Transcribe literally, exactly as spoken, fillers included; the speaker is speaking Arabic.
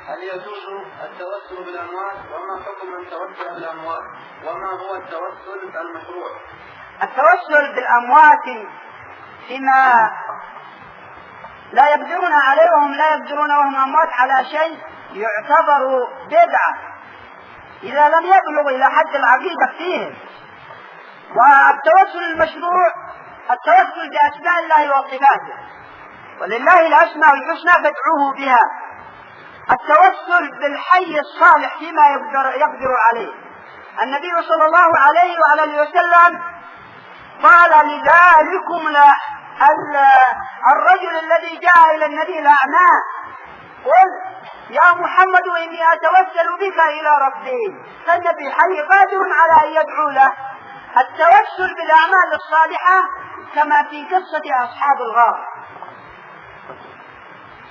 هل يجوز التوسل بالأموات؟ وما حكم من توسل بالأموات؟ وما هو التوسل المشروع؟ التوسل بالأموات فيما لا يقدرون عليه وهم لا يقدرون وهم أموات على شيء يعتبر بدعة إذا لم يبلغ إلى حد العقيدة فيه. والتوسل المشروع التوسل بأسماء الله وصفاته، ولله الأسماء الحسنى فادعوه بها. التوسل بالحي الصالح فيما يقدر, يقدر عليه. النبي صلى الله عليه وعلى وسلم قال لذلكم لا الرجل الذي جاء إلى النبي الأعمى قل يا محمد إني أتوسل بك إلى ربي، فالنبي حي قادر على أن يدعو له. التوسل بالأعمال الصالحة كما في قصة أصحاب الغار،